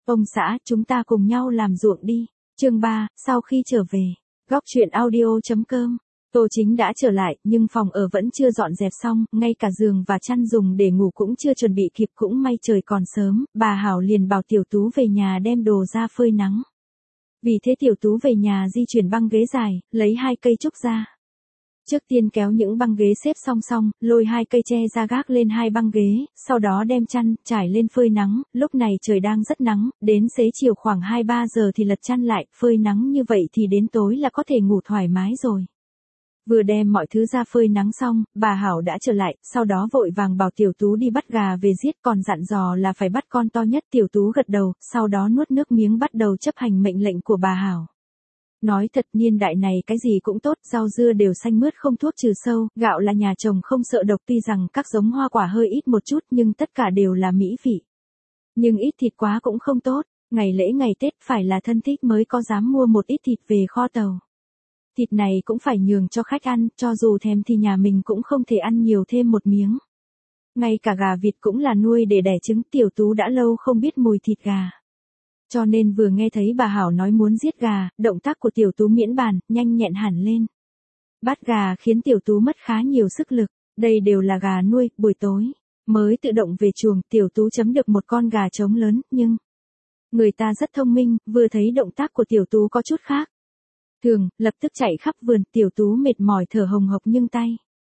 Ông xã, chúng ta cùng nhau làm ruộng đi. Chương 3, sau khi trở về. Góc truyện audio.com. Tô Chính đã trở lại, nhưng phòng ở vẫn chưa dọn dẹp xong, ngay cả giường và chăn dùng để ngủ cũng chưa chuẩn bị kịp, cũng may trời còn sớm, bà Hảo liền bảo Tiểu Tú về nhà đem đồ ra phơi nắng. Vì thế Tiểu Tú về nhà di chuyển băng ghế dài, lấy 2 cây trúc ra. Trước tiên kéo những băng ghế xếp song song, lôi 2 cây tre ra gác lên 2 băng ghế, sau đó đem chăn, trải lên phơi nắng, lúc này trời đang rất nắng, đến xế chiều khoảng 2-3 giờ thì lật chăn lại, phơi nắng như vậy thì đến tối là có thể ngủ thoải mái rồi. Vừa đem mọi thứ ra phơi nắng xong, bà Hảo đã trở lại, sau đó vội vàng bảo Tiểu Tú đi bắt gà về giết, còn dặn dò là phải bắt con to nhất. Tiểu Tú gật đầu, sau đó nuốt nước miếng bắt đầu chấp hành mệnh lệnh của bà Hảo. Nói thật, niên đại này cái gì cũng tốt, rau dưa đều xanh mướt không thuốc trừ sâu, gạo là nhà trồng không sợ độc, tuy rằng các giống hoa quả hơi ít một chút nhưng tất cả đều là mỹ vị. Nhưng ít thịt quá cũng không tốt, ngày lễ ngày Tết phải là thân thích mới có dám mua một ít thịt về kho tàu. Thịt này cũng phải nhường cho khách ăn, cho dù thèm thì nhà mình cũng không thể ăn nhiều thêm một miếng. Ngay cả gà vịt cũng là nuôi để đẻ trứng, Tiểu Tú đã lâu không biết mùi thịt gà. Cho nên vừa nghe thấy bà Hảo nói muốn giết gà, động tác của Tiểu Tú miễn bàn, nhanh nhẹn hẳn lên. Bắt gà khiến Tiểu Tú mất khá nhiều sức lực, đây đều là gà nuôi, buổi tối mới tự động về chuồng, Tiểu Tú chấm được một con gà trống lớn, nhưng người ta rất thông minh, vừa thấy động tác của Tiểu Tú có chút khác thường, lập tức chạy khắp vườn. Tiểu Tú mệt mỏi thở hồng hộc nhưng tay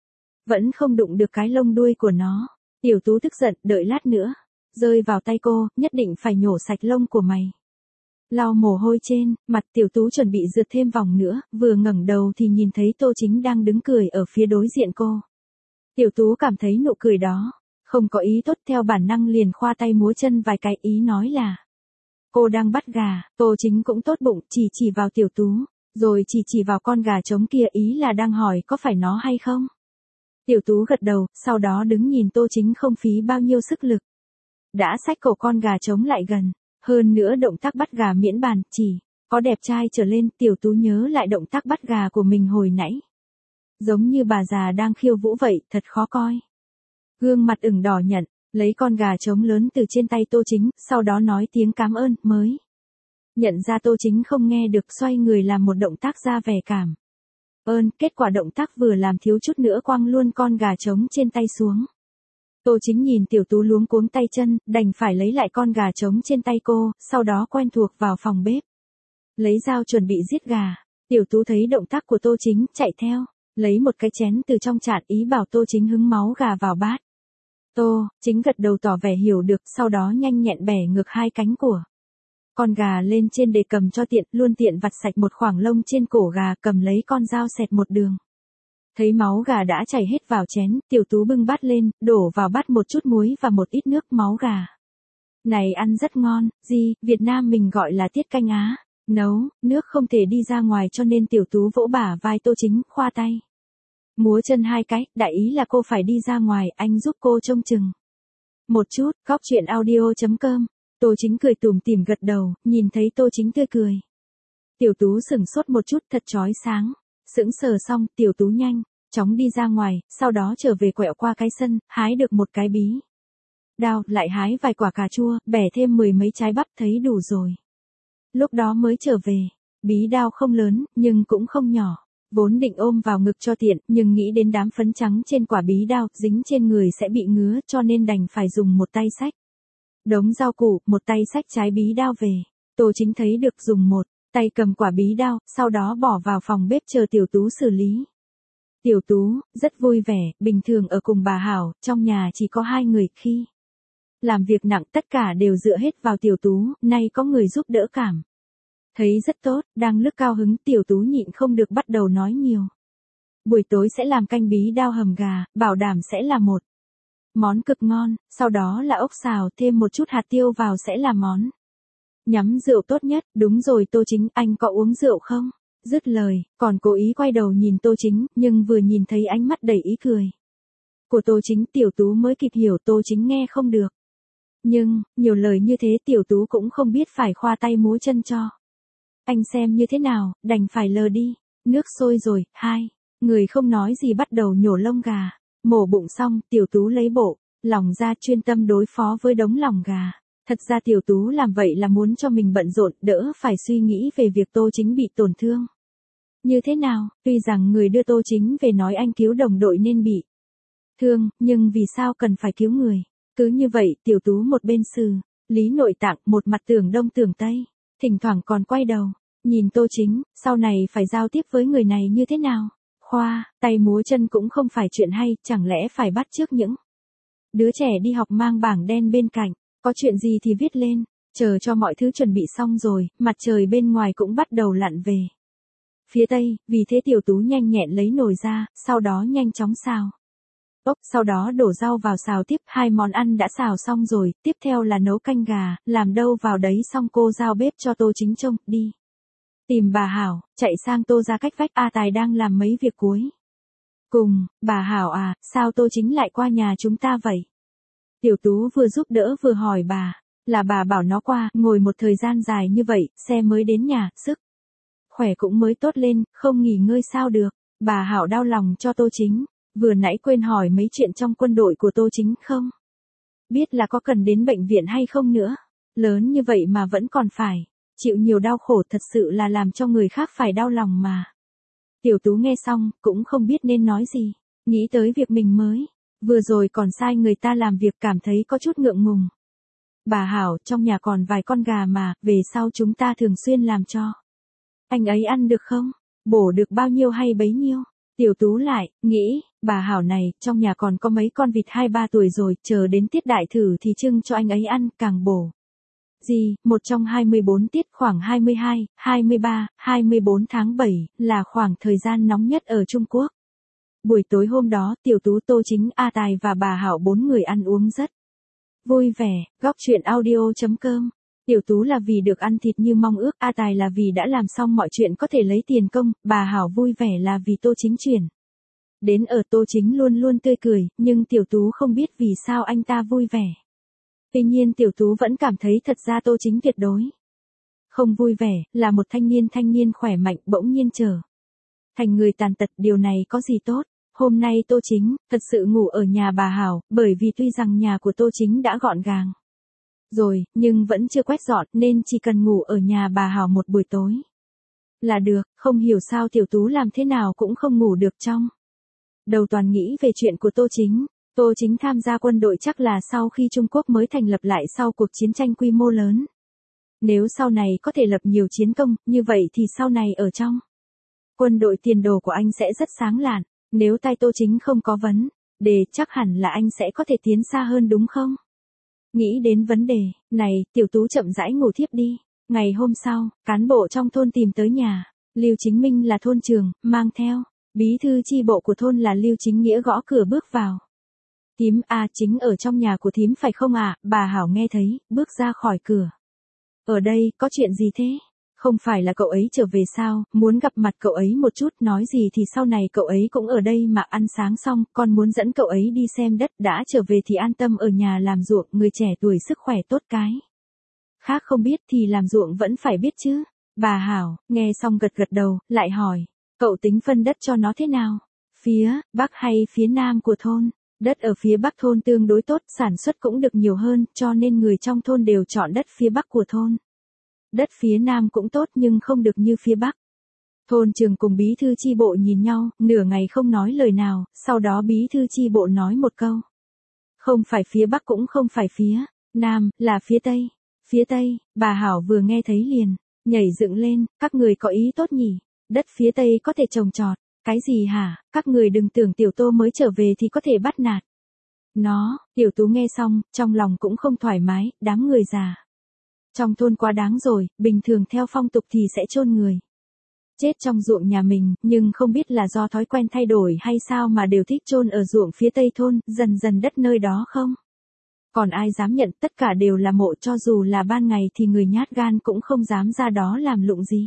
vẫn không đụng được cái lông đuôi của nó. Tiểu Tú tức giận, đợi lát nữa rơi vào tay cô, nhất định phải nhổ sạch lông của mày. Lau mồ hôi trên mặt, Tiểu Tú chuẩn bị rượt thêm vòng nữa, vừa ngẩng đầu thì nhìn thấy Tô Chính đang đứng cười ở phía đối diện cô. Tiểu Tú cảm thấy nụ cười đó không có ý tốt, theo bản năng liền khoa tay múa chân vài cái, ý nói là cô đang bắt gà. Tô Chính cũng tốt bụng, chỉ vào Tiểu Tú, rồi chỉ vào con gà trống kia, ý là đang hỏi có phải nó hay không. Tiểu Tú gật đầu, sau đó đứng nhìn Tô Chính không phí bao nhiêu sức lực đã xách cổ con gà trống lại gần. Hơn nữa động tác bắt gà miễn bàn, chỉ có đẹp trai trở lên. Tiểu Tú nhớ lại động tác bắt gà của mình hồi nãy, giống như bà già đang khiêu vũ vậy, thật khó coi. Gương mặt ửng đỏ nhận lấy con gà trống lớn từ trên tay Tô Chính, sau đó nói tiếng cảm ơn, mới nhận ra Tô Chính không nghe được, xoay người làm một động tác ra vẻ cảm ơn, kết quả động tác vừa làm thiếu chút nữa quăng luôn con gà trống trên tay xuống. Tô Chính nhìn Tiểu Tú luống cuống tay chân, đành phải lấy lại con gà trống trên tay cô, sau đó quen thuộc vào phòng bếp, lấy dao chuẩn bị giết gà. Tiểu Tú thấy động tác của Tô Chính, chạy theo, lấy một cái chén từ trong chạn, ý bảo Tô Chính hứng máu gà vào bát. Tô Chính gật đầu tỏ vẻ hiểu được, sau đó nhanh nhẹn bẻ ngược 2 cánh của con gà lên trên để cầm cho tiện, luôn tiện vặt sạch một khoảng lông trên cổ gà, cầm lấy con dao xẹt một đường. Thấy máu gà đã chảy hết vào chén, Tiểu Tú bưng bát lên, đổ vào bát một chút muối và một ít nước. Máu gà này ăn rất ngon, Việt Nam mình gọi là tiết canh á. Nấu nước không thể đi ra ngoài, cho nên Tiểu Tú vỗ bả vai Tô Chính, khoa tay múa chân 2 cái, đại ý là cô phải đi ra ngoài, anh giúp cô trông chừng một chút. Góc truyện audio.com. Tô Chính cười tủm tỉm gật đầu, nhìn thấy Tô Chính tươi cười, Tiểu Tú sửng sốt một chút, thật chói sáng. Sững sờ xong, Tiểu Tú nhanh chóng đi ra ngoài, sau đó trở về, quẹo qua cái sân, hái được một cái bí đao, lại hái vài quả cà chua, bẻ thêm 10 mấy trái bắp, thấy đủ rồi. Lúc đó mới trở về. Bí đao không lớn, nhưng cũng không nhỏ. Vốn định ôm vào ngực cho tiện, nhưng nghĩ đến đám phấn trắng trên quả bí đao, dính trên người sẽ bị ngứa, cho nên đành phải dùng một tay xách đống rau củ, một tay xách trái bí đao về. Tô Chính thấy được, dùng một tay cầm quả bí đao, sau đó bỏ vào phòng bếp chờ Tiểu Tú xử lý. Tiểu Tú rất vui vẻ, bình thường ở cùng bà Hảo, trong nhà chỉ có 2 người, khi làm việc nặng tất cả đều dựa hết vào Tiểu Tú, nay có người giúp đỡ cảm thấy rất tốt. Đang lúc cao hứng, Tiểu Tú nhịn không được bắt đầu nói nhiều. Buổi tối sẽ làm canh bí đao hầm gà, bảo đảm sẽ là một món cực ngon, sau đó là ốc xào, thêm một chút hạt tiêu vào sẽ là món nhắm rượu tốt nhất. Đúng rồi Tô Chính, anh có uống rượu không? Dứt lời, còn cố ý quay đầu nhìn Tô Chính, nhưng vừa nhìn thấy ánh mắt đầy ý cười của Tô Chính, Tiểu Tú mới kịp hiểu Tô Chính nghe không được. Nhưng, nhiều lời như thế Tiểu Tú cũng không biết phải khoa tay múa chân cho anh xem như thế nào, đành phải lờ đi. Nước sôi rồi, 2 người không nói gì bắt đầu nhổ lông gà. Mổ bụng xong, Tiểu Tú lấy bộ lòng ra, chuyên tâm đối phó với đống lòng gà. Thật ra Tiểu Tú làm vậy là muốn cho mình bận rộn, đỡ phải suy nghĩ về việc Tô Chính bị tổn thương. Như thế nào, tuy rằng người đưa Tô Chính về nói anh cứu đồng đội nên bị thương, nhưng vì sao cần phải cứu người? Cứ như vậy, Tiểu Tú một bên xử lý nội tạng, một mặt tưởng đông tưởng tây, thỉnh thoảng còn quay đầu, nhìn Tô Chính, sau này phải giao tiếp với người này như thế nào? Khoa, tay múa chân cũng không phải chuyện hay, chẳng lẽ phải bắt chước những đứa trẻ đi học mang bảng đen bên cạnh, có chuyện gì thì viết lên, chờ cho mọi thứ chuẩn bị xong rồi, mặt trời bên ngoài cũng bắt đầu lặn về phía tây, vì thế Tiểu Tú nhanh nhẹn lấy nồi ra, sau đó nhanh chóng xào ốc, sau đó đổ rau vào xào tiếp, 2 món ăn đã xào xong rồi, tiếp theo là nấu canh gà, làm đâu vào đấy xong cô giao bếp cho Tô Chính trông, đi tìm bà Hảo, chạy sang Tô ra cách vách, A Tài đang làm mấy việc cuối cùng, bà Hảo à, sao Tô Chính lại qua nhà chúng ta vậy? Tiểu Tú vừa giúp đỡ vừa hỏi bà, là bà bảo nó qua, ngồi một thời gian dài như vậy, xe mới đến nhà, sức khỏe cũng mới tốt lên, không nghỉ ngơi sao được. Bà Hảo đau lòng cho Tô Chính, vừa nãy quên hỏi mấy chuyện trong quân đội của Tô Chính không? Biết là có cần đến bệnh viện hay không nữa, lớn như vậy mà vẫn còn phải chịu nhiều đau khổ, thật sự là làm cho người khác phải đau lòng mà. Tiểu Tú nghe xong, cũng không biết nên nói gì, nghĩ tới việc mình mới vừa rồi còn sai người ta làm việc, cảm thấy có chút ngượng ngùng. Bà Hảo, trong nhà còn vài con gà mà, về sau chúng ta thường xuyên làm cho anh ấy ăn được không? Bổ được bao nhiêu hay bấy nhiêu? Tiểu Tú lại nghĩ, bà Hảo này, trong nhà còn có mấy con vịt 2-3 tuổi rồi, chờ đến tiết đại thử thì trưng cho anh ấy ăn, càng bổ. Gì, một trong 24 tiết khoảng 22, 23, 24 tháng 7, là khoảng thời gian nóng nhất ở Trung Quốc. Buổi tối hôm đó, Tiểu Tú, Tô Chính, A Tài và bà Hảo 4 người ăn uống rất vui vẻ. Góc truyện audio.com. Tiểu Tú là vì được ăn thịt như mong ước, A Tài là vì đã làm xong mọi chuyện có thể lấy tiền công, bà Hảo vui vẻ là vì Tô Chính chuyển đến ở. Tô Chính luôn luôn tươi cười, nhưng Tiểu Tú không biết vì sao anh ta vui vẻ. Tuy nhiên Tiểu Tú vẫn cảm thấy thật ra Tô Chính tuyệt đối không vui vẻ, là một thanh niên khỏe mạnh bỗng nhiên trở thành người tàn tật, điều này có gì tốt. Hôm nay Tô Chính thật sự ngủ ở nhà bà Hảo, bởi vì tuy rằng nhà của Tô Chính đã gọn gàng rồi, nhưng vẫn chưa quét dọn, nên chỉ cần ngủ ở nhà bà Hảo một buổi tối là được. Không hiểu sao Tiểu Tú làm thế nào cũng không ngủ được, trong đầu toàn nghĩ về chuyện của Tô Chính. Tô Chính tham gia quân đội chắc là sau khi Trung Quốc mới thành lập lại sau cuộc chiến tranh quy mô lớn. Nếu sau này có thể lập nhiều chiến công, như vậy thì sau này ở trong quân đội tiền đồ của anh sẽ rất sáng lạn. Nếu tay Tô Chính không có vấn đề, chắc hẳn là anh sẽ có thể tiến xa hơn đúng không? Nghĩ đến vấn đề này, Tiểu Tú chậm rãi ngủ thiếp đi. Ngày hôm sau, cán bộ trong thôn tìm tới nhà. Lưu Chính Minh là thôn trưởng, mang theo bí thư chi bộ của thôn là Lưu Chính Nghĩa gõ cửa bước vào. Thím à, Chính ở trong nhà của thím phải không ạ? Bà Hảo nghe thấy, bước ra khỏi cửa. Ở đây, có chuyện gì thế? Không phải là cậu ấy trở về sao, muốn gặp mặt cậu ấy một chút, nói gì thì sau này cậu ấy cũng ở đây mà. Ăn sáng xong, con muốn dẫn cậu ấy đi xem đất, đã trở về thì an tâm ở nhà làm ruộng, người trẻ tuổi sức khỏe tốt cái khác không biết thì làm ruộng vẫn phải biết chứ. Bà Hảo, nghe xong gật gật đầu, lại hỏi, cậu tính phân đất cho nó thế nào? Phía Bắc hay phía Nam của thôn? Đất ở phía Bắc thôn tương đối tốt, sản xuất cũng được nhiều hơn, cho nên người trong thôn đều chọn đất phía Bắc của thôn. Đất phía Nam cũng tốt nhưng không được như phía Bắc. Thôn trưởng cùng bí thư chi bộ nhìn nhau, nửa ngày không nói lời nào, sau đó bí thư chi bộ nói một câu. Không phải phía Bắc cũng không phải phía Nam, là phía Tây. Phía Tây, bà Hảo vừa nghe thấy liền nhảy dựng lên, các người có ý tốt nhỉ, đất phía Tây có thể trồng trọt. Cái gì hả, các người đừng tưởng Tiểu Tô mới trở về thì có thể bắt nạt nó. Tiểu Tú nghe xong, trong lòng cũng không thoải mái, đám người già trong thôn quá đáng rồi, bình thường theo phong tục thì sẽ chôn người chết trong ruộng nhà mình, nhưng không biết là do thói quen thay đổi hay sao mà đều thích chôn ở ruộng phía Tây thôn, dần dần đất nơi đó không còn ai dám nhận, tất cả đều là mộ, cho dù là ban ngày thì người nhát gan cũng không dám ra đó làm lụng gì.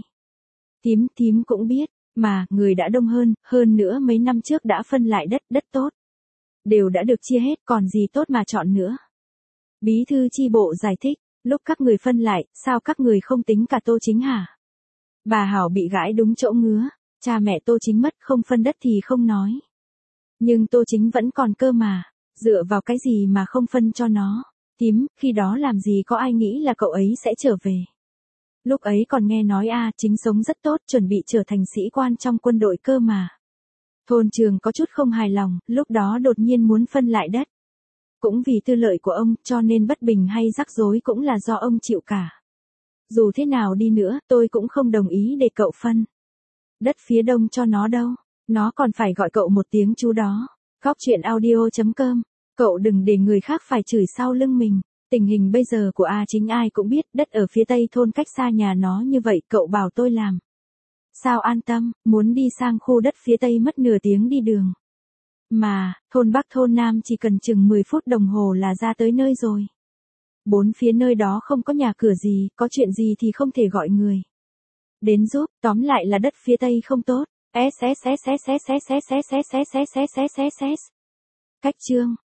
Thím cũng biết, mà, người đã đông hơn nữa mấy năm trước đã phân lại đất tốt. Đều đã được chia hết, còn gì tốt mà chọn nữa. Bí thư chi bộ giải thích, lúc các người phân lại, sao các người không tính cả Tô Chính hả? Bà Hảo bị gãi đúng chỗ ngứa, cha mẹ Tô Chính mất không phân đất thì không nói. Nhưng Tô Chính vẫn còn cơ mà, dựa vào cái gì mà không phân cho nó? Tím, khi đó làm gì có ai nghĩ là cậu ấy sẽ trở về. Lúc ấy còn nghe nói Chính sống rất tốt, chuẩn bị trở thành sĩ quan trong quân đội cơ mà. Thôn Trường có chút không hài lòng, lúc đó đột nhiên muốn phân lại đất. Cũng vì tư lợi của ông, cho nên bất bình hay rắc rối cũng là do ông chịu cả. Dù thế nào đi nữa, tôi cũng không đồng ý để cậu phân đất phía đông cho nó đâu. Nó còn phải gọi cậu một tiếng chú đó. Góc chuyện audio.com. Cậu đừng để người khác phải chửi sau lưng mình. Tình hình bây giờ của chính ai cũng biết, đất ở phía tây thôn cách xa nhà nó như vậy, cậu bảo tôi làm sao an tâm, muốn đi sang khu đất phía tây mất nửa tiếng đi đường. Mà, thôn Bắc thôn Nam chỉ cần chừng 10 phút đồng hồ là ra tới nơi rồi. Bốn phía nơi đó không có nhà cửa gì, có chuyện gì thì không thể gọi người đến giúp, tóm lại là đất phía tây không tốt. Cách chương